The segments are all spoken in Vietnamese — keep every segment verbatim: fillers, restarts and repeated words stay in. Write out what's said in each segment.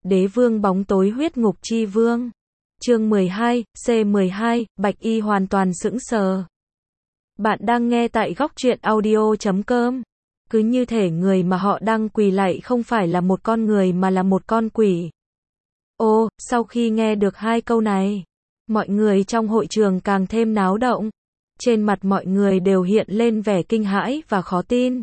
Đế vương bóng tối huyết ngục chi vương. Chương mười hai, C mười hai, Bạch Y hoàn toàn sững sờ. Bạn đang nghe tại góc truyện audio chấm com. Cứ như thể người mà họ đang quỳ lạy không phải là một con người mà là một con quỷ. Ô, sau khi nghe được hai câu này, mọi người trong hội trường càng thêm náo động. Trên mặt mọi người đều hiện lên vẻ kinh hãi và khó tin.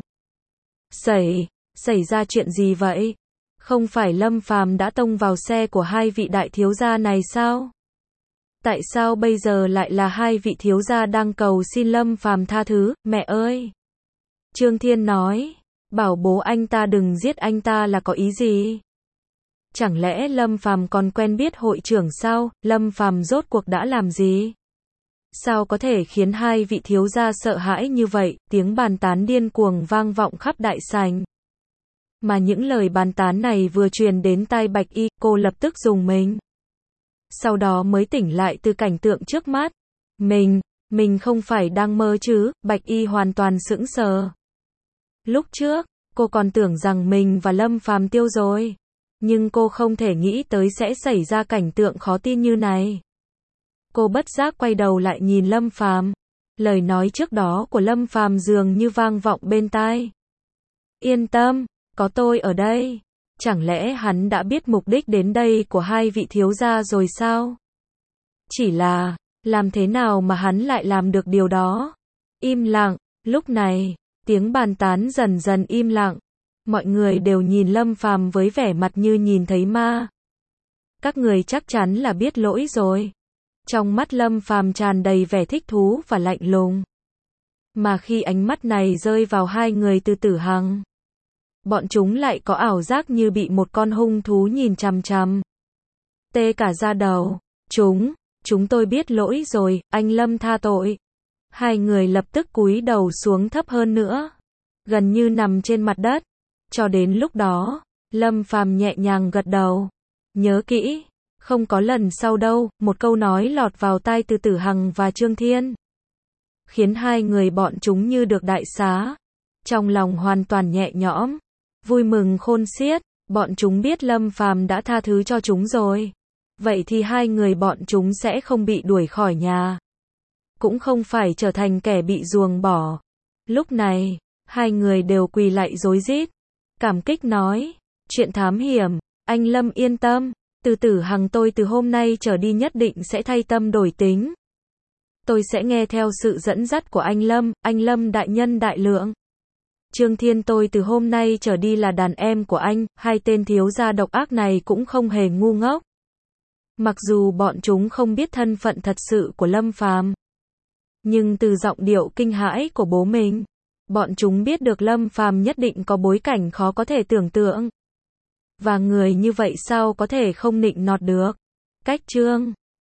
Xảy, xảy ra chuyện gì vậy? Không phải Lâm Phàm đã tông vào xe của hai vị đại thiếu gia này sao? Tại sao bây giờ lại là hai vị thiếu gia đang cầu xin Lâm Phàm tha thứ, mẹ ơi? Trương Thiên nói, bảo bố anh ta đừng giết anh ta là có ý gì? Chẳng lẽ Lâm Phàm còn quen biết hội trưởng sao? Lâm Phàm rốt cuộc đã làm gì? Sao có thể khiến hai vị thiếu gia sợ hãi như vậy? Tiếng bàn tán điên cuồng vang vọng khắp đại sảnh. Mà những lời bàn tán này vừa truyền đến tai Bạch Y, cô lập tức rùng mình. Sau đó mới tỉnh lại từ cảnh tượng trước mắt. Mình, mình không phải đang mơ chứ? Bạch Y hoàn toàn sững sờ. Lúc trước, cô còn tưởng rằng mình và Lâm Phàm tiêu rồi. Nhưng cô không thể nghĩ tới sẽ xảy ra cảnh tượng khó tin như này. Cô bất giác quay đầu lại nhìn Lâm Phàm. Lời nói trước đó của Lâm Phàm dường như vang vọng bên tai. Yên tâm, có tôi ở đây. Chẳng lẽ hắn đã biết mục đích đến đây của hai vị thiếu gia rồi sao? Chỉ là, làm thế nào mà hắn lại làm được điều đó? Im lặng, lúc này, tiếng bàn tán dần dần im lặng. Mọi người đều nhìn Lâm Phàm với vẻ mặt như nhìn thấy ma. Các người chắc chắn là biết lỗi rồi. Trong mắt Lâm Phàm tràn đầy vẻ thích thú và lạnh lùng. Mà khi ánh mắt này rơi vào hai người Từ Tử Hằng, bọn chúng lại có ảo giác như bị một con hung thú nhìn chằm chằm. Tê cả da đầu. Chúng, chúng tôi biết lỗi rồi, anh Lâm tha tội. Hai người lập tức cúi đầu xuống thấp hơn nữa, gần như nằm trên mặt đất. Cho đến lúc đó, Lâm Phàm nhẹ nhàng gật đầu. Nhớ kỹ, không có lần sau đâu. Một câu nói lọt vào tai Từ Tử Hằng và Trương Thiên, khiến hai người bọn chúng như được đại xá. Trong lòng hoàn toàn nhẹ nhõm, vui mừng khôn xiết. Bọn chúng biết Lâm Phàm đã tha thứ cho chúng rồi. Vậy thì hai người bọn chúng sẽ không bị đuổi khỏi nhà, cũng không phải trở thành kẻ bị ruồng bỏ. Lúc này, hai người đều quỳ lạy rối rít, cảm kích nói, chuyện thám hiểm, anh Lâm yên tâm, Từ Tử Hằng tôi từ hôm nay trở đi nhất định sẽ thay tâm đổi tính. Tôi sẽ nghe theo sự dẫn dắt của anh Lâm, anh Lâm đại nhân đại lượng. Trương Thiên tôi từ hôm nay trở đi là đàn em của anh. Hai tên thiếu gia độc ác này cũng không hề ngu ngốc. Mặc dù bọn chúng không biết thân phận thật sự của Lâm Phàm, nhưng từ giọng điệu kinh hãi của bố mình, bọn chúng biết được Lâm Phàm nhất định có bối cảnh khó có thể tưởng tượng. Và người như vậy sao có thể không nịnh nọt được. Cách chương